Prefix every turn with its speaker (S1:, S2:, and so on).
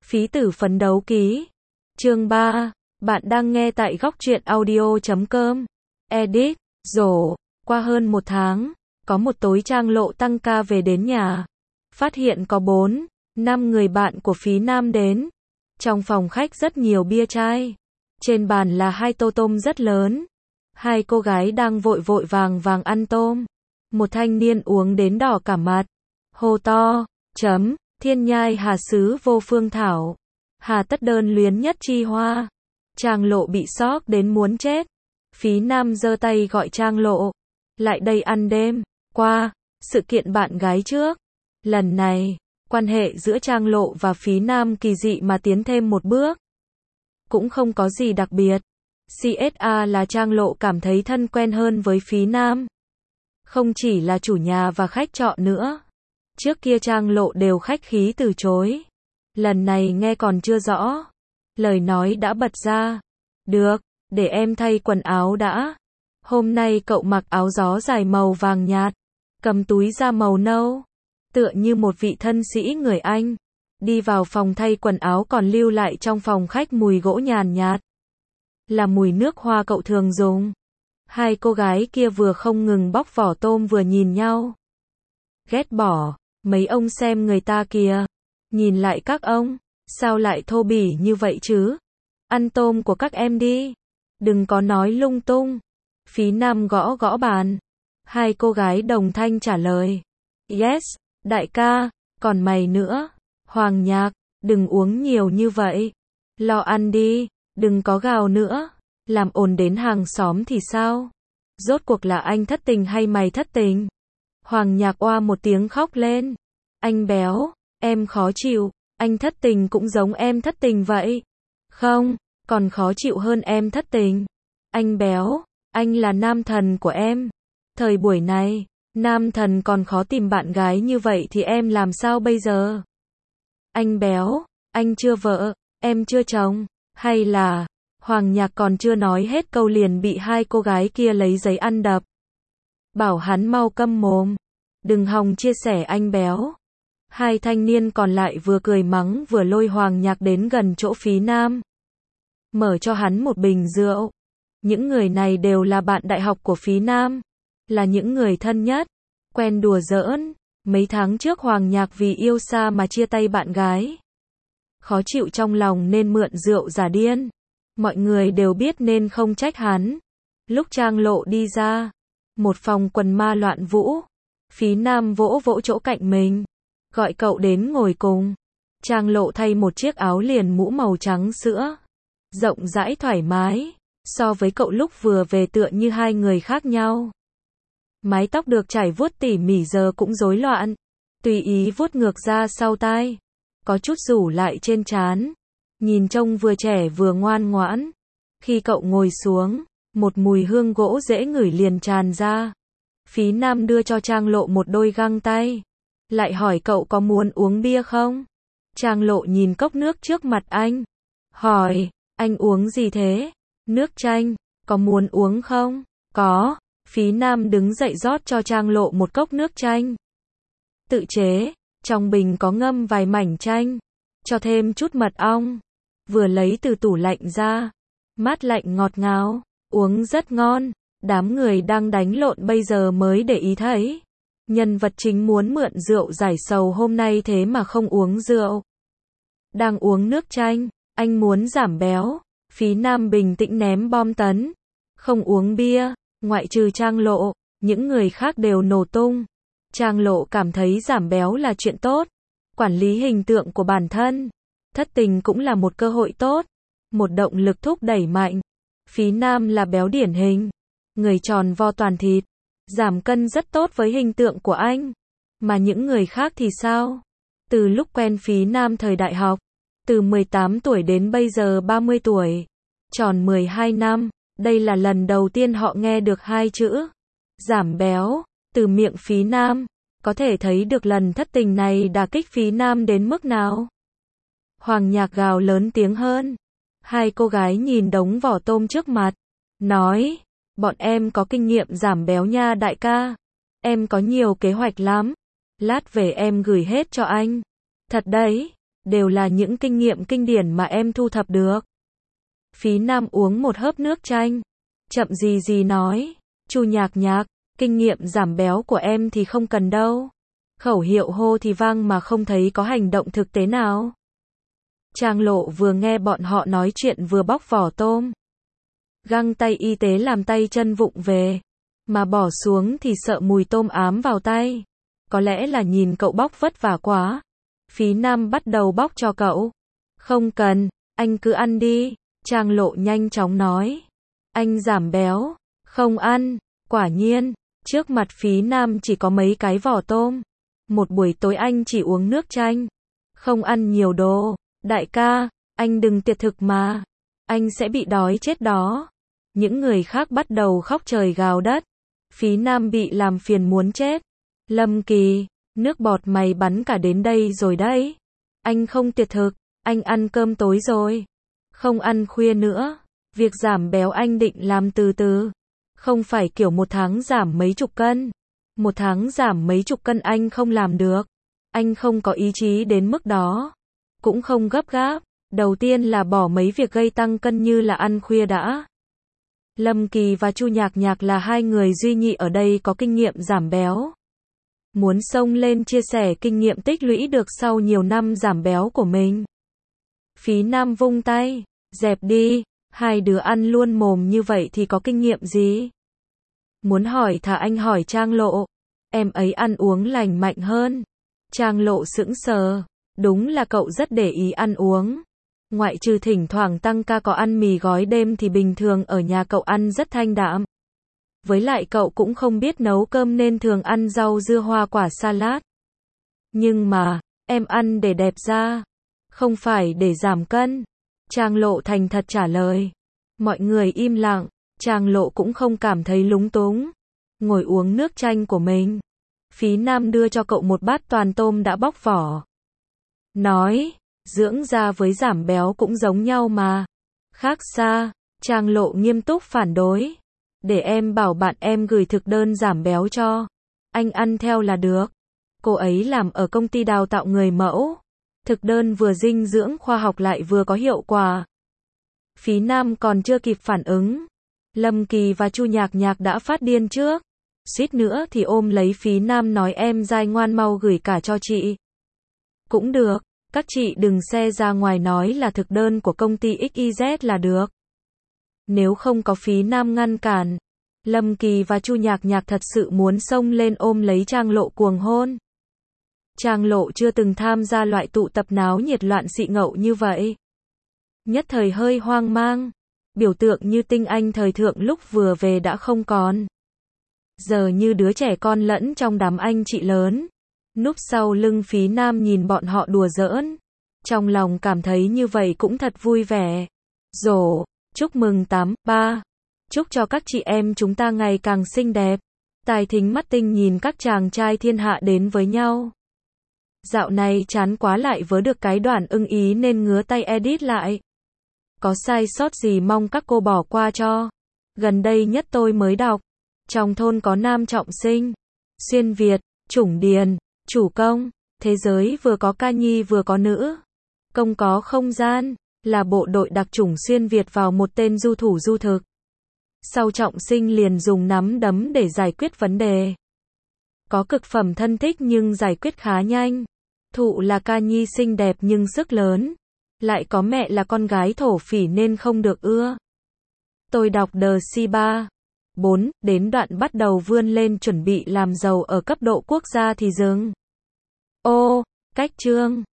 S1: Phí tử phấn đấu ký. Chương 3. Bạn đang nghe tại góc truyện audio.com. Edit. Rổ. Qua hơn 1 tháng, có một tối Trang Lộ tăng ca về đến nhà. Phát hiện có 4, 5 người bạn của Phí Nam đến. Trong phòng khách rất nhiều bia chai. Trên bàn là 2 tô tôm rất lớn. 2 cô gái đang vội vội vàng vàng ăn tôm. Một thanh niên uống đến đỏ cả mặt. Hô to, thiên nhai hà xứ vô phương thảo. Hà tất đơn luyến nhất chi hoa. Trang Lộ bị sốc đến muốn chết. Phí Nam giơ tay gọi Trang Lộ. Lại đây ăn đêm. Qua, sự kiện bạn gái trước. Lần này, quan hệ giữa Trang Lộ và Phí Nam kỳ dị mà tiến thêm một bước. Cũng không có gì đặc biệt. CSA là Trang Lộ cảm thấy thân quen hơn với Phí Nam. Không chỉ là chủ nhà và khách trọ nữa. Trước kia Trang Lộ đều khách khí từ chối. Lần này nghe còn chưa rõ. Lời nói đã bật ra. Được, để em thay quần áo đã. Hôm nay cậu mặc áo gió dài màu vàng nhạt. Cầm túi da màu nâu. Tựa như một vị thân sĩ người Anh. Đi vào phòng thay quần áo còn lưu lại trong phòng khách mùi gỗ nhàn nhạt. Là mùi nước hoa cậu thường dùng. 2 cô gái kia vừa không ngừng bóc vỏ tôm vừa nhìn nhau. Ghét bỏ, mấy ông xem người ta kìa. Nhìn lại các ông, sao lại thô bỉ như vậy chứ? Ăn tôm của các em đi. Đừng có nói lung tung. Phí Nam gõ gõ bàn. 2 cô gái đồng thanh trả lời. Yes, đại ca, còn mày nữa. Hoàng Nhạc, đừng uống nhiều như vậy. Lo ăn đi, đừng có gào nữa. Làm ồn đến hàng xóm thì sao? Rốt cuộc là anh thất tình hay mày thất tình? Hoàng Nhạc oa một tiếng khóc lên. Anh béo, em khó chịu, anh thất tình cũng giống em thất tình vậy. Không, còn khó chịu hơn em thất tình. Anh béo, anh là nam thần của em. Thời buổi này, nam thần còn khó tìm bạn gái như vậy thì em làm sao bây giờ? Anh béo, anh chưa vợ, em chưa chồng, hay là... Hoàng Nhạc còn chưa nói hết câu liền bị 2 cô gái kia lấy giấy ăn đập. Bảo hắn mau câm mồm. Đừng hòng chia sẻ anh béo. 2 thanh niên còn lại vừa cười mắng vừa lôi Hoàng Nhạc đến gần chỗ Phí Nam. Mở cho hắn một bình rượu. Những người này đều là bạn đại học của Phí Nam. Là những người thân nhất. Quen đùa giỡn. Mấy tháng trước Hoàng Nhạc vì yêu xa mà chia tay bạn gái. Khó chịu trong lòng nên mượn rượu giả điên. Mọi người đều biết nên không trách hắn. Lúc Trang Lộ đi ra, một phòng quần ma loạn vũ. Phí Nam vỗ vỗ chỗ cạnh mình. Gọi cậu đến ngồi cùng. Trang Lộ thay một chiếc áo liền mũ màu trắng sữa. Rộng rãi thoải mái. So với cậu lúc vừa về tựa như 2 người khác nhau. Mái tóc được trải vuốt tỉ mỉ giờ cũng rối loạn. Tùy ý vuốt ngược ra sau tai. Có chút rủ lại trên trán. Nhìn trông vừa trẻ vừa ngoan ngoãn. Khi cậu ngồi xuống, một mùi hương gỗ dễ ngửi liền tràn ra. Phí Nam đưa cho Trang Lộ một đôi găng tay. Lại hỏi cậu có muốn uống bia không? Trang Lộ nhìn cốc nước trước mặt anh. Hỏi, anh uống gì thế? Nước chanh, có muốn uống không? Có. Phí Nam đứng dậy rót cho Trang Lộ một cốc nước chanh. Tự chế, trong bình có ngâm vài mảnh chanh. Cho thêm chút mật ong. Vừa lấy từ tủ lạnh ra. Mát lạnh ngọt ngào. Uống rất ngon. Đám người đang đánh lộn bây giờ mới để ý thấy. Nhân vật chính muốn mượn rượu giải sầu hôm nay thế mà không uống rượu. Đang uống nước chanh. Anh muốn giảm béo. Phí Nam bình tĩnh ném bom tấn. Không uống bia. Ngoại trừ Trang Lộ. Những người khác đều nổ tung. Trang Lộ cảm thấy giảm béo là chuyện tốt. Quản lý hình tượng của bản thân. Thất tình cũng là một cơ hội tốt. Một động lực thúc đẩy mạnh. Phí Nam là béo điển hình. Người tròn vo toàn thịt. Giảm cân rất tốt với hình tượng của anh. Mà những người khác thì sao? Từ lúc quen Phí Nam thời đại học. Từ 18 tuổi đến bây giờ 30 tuổi. Tròn 12 năm. Đây là lần đầu tiên họ nghe được 2 chữ. Giảm béo. Từ miệng Phí Nam. Có thể thấy được lần thất tình này đả kích Phí Nam đến mức nào. Hoàng Nhạc gào lớn tiếng hơn. 2 cô gái nhìn đống vỏ tôm trước mặt. Nói, bọn em có kinh nghiệm giảm béo nha đại ca. Em có nhiều kế hoạch lắm. Lát về em gửi hết cho anh. Thật đấy. đều là những kinh nghiệm kinh điển mà em thu thập được. Phí Nam uống một hớp nước chanh, chậm gì gì nói, Chu Nhạc Nhạc, kinh nghiệm giảm béo của em thì không cần đâu. Khẩu hiệu hô thì vang mà không thấy có hành động thực tế nào. Trang Lộ vừa nghe bọn họ nói chuyện vừa bóc vỏ tôm. Găng tay y tế làm tay chân vụng về, mà bỏ xuống thì sợ mùi tôm ám vào tay. Có lẽ là nhìn cậu bóc vất vả quá. Phí Nam bắt đầu bóc cho cậu. Không cần, anh cứ ăn đi. Trang Lộ nhanh chóng nói. Anh giảm béo. Không ăn. Quả nhiên, trước mặt Phí Nam chỉ có mấy cái vỏ tôm. Một buổi tối anh chỉ uống nước chanh. Không ăn nhiều đồ. Đại ca, anh đừng tiệt thực mà. Anh sẽ bị đói chết đó. Những người khác bắt đầu khóc trời gào đất. Phí Nam bị làm phiền muốn chết. Lâm Kỳ, nước bọt mày bắn cả đến đây rồi đấy. Anh không tiệt thực, anh ăn cơm tối rồi. Không ăn khuya nữa. Việc giảm béo anh định làm từ từ. Không phải kiểu một tháng giảm mấy chục cân. Một tháng giảm mấy chục cân anh không làm được. Anh không có ý chí đến mức đó. Cũng không gấp gáp. Đầu tiên là bỏ mấy việc gây tăng cân như là ăn khuya đã. Lâm Kỳ và Chu Nhạc Nhạc là hai người duy nhị ở đây có kinh nghiệm giảm béo. Muốn xông lên chia sẻ kinh nghiệm tích lũy được sau nhiều năm giảm béo của mình. Phí Nam vung tay, dẹp đi, hai đứa ăn luôn mồm như vậy thì có kinh nghiệm gì? Muốn hỏi thả anh hỏi Trang Lộ, em ấy ăn uống lành mạnh hơn. Trang Lộ sững sờ, đúng là cậu rất để ý ăn uống. Ngoại trừ thỉnh thoảng tăng ca có ăn mì gói đêm thì bình thường ở nhà cậu ăn rất thanh đạm. Với lại cậu cũng không biết nấu cơm nên thường ăn rau dưa hoa quả salad. Nhưng mà, em ăn để đẹp da, không phải để giảm cân. Trang Lộ thành thật trả lời. Mọi người im lặng, Trang Lộ cũng không cảm thấy lúng túng. Ngồi uống nước chanh của mình. Phí Nam đưa cho cậu một bát toàn tôm đã bóc vỏ. Nói, dưỡng da với giảm béo cũng giống nhau mà. Khác xa, Trang Lộ nghiêm túc phản đối. Để em bảo bạn em gửi thực đơn giảm béo cho. Anh ăn theo là được. Cô ấy làm ở công ty đào tạo người mẫu. Thực đơn vừa dinh dưỡng khoa học lại vừa có hiệu quả. Phí Nam còn chưa kịp phản ứng. Lâm Kỳ và Chu Nhạc Nhạc đã phát điên trước. Suýt nữa thì ôm lấy Phí Nam nói em dai ngoan mau gửi cả cho chị. Cũng được, các chị đừng xe ra ngoài nói là thực đơn của công ty XYZ là được. Nếu không có Phí Nam ngăn cản, Lâm Kỳ và Chu Nhạc Nhạc thật sự muốn xông lên ôm lấy Trang Lộ cuồng hôn. Trang Lộ chưa từng tham gia loại tụ tập náo nhiệt loạn xị ngậu như vậy. Nhất thời hơi hoang mang. Biểu tượng như tinh anh thời thượng lúc vừa về đã không còn. Giờ như đứa trẻ con lẫn trong đám anh chị lớn. Núp sau lưng Phí Nam nhìn bọn họ đùa giỡn. Trong lòng cảm thấy như vậy cũng thật vui vẻ. Rổ, chúc mừng 83. Chúc cho các chị em chúng ta ngày càng xinh đẹp. Tài thính mắt tinh nhìn các chàng trai thiên hạ đến với nhau. Dạo này chán quá lại vớ được cái đoạn ưng ý nên ngứa tay edit lại. Có sai sót gì mong các cô bỏ qua cho. Gần đây nhất tôi mới đọc. Trong thôn có nam trọng sinh, xuyên Việt, chủng điền, chủ công. Thế giới vừa có ca nhi vừa có nữ. Công có không gian, là bộ đội đặc chủng xuyên Việt vào một tên du thủ du thực. Sau trọng sinh liền dùng nắm đấm để giải quyết vấn đề. Có cực phẩm thân thích nhưng giải quyết khá nhanh. Thụ là ca nhi xinh đẹp nhưng sức lớn. Lại có mẹ là con gái thổ phỉ nên không được ưa. Tôi đọc The C3. 4, đến đoạn bắt đầu vươn lên chuẩn bị làm giàu ở cấp độ quốc gia thì dừng. Ô, cách chương.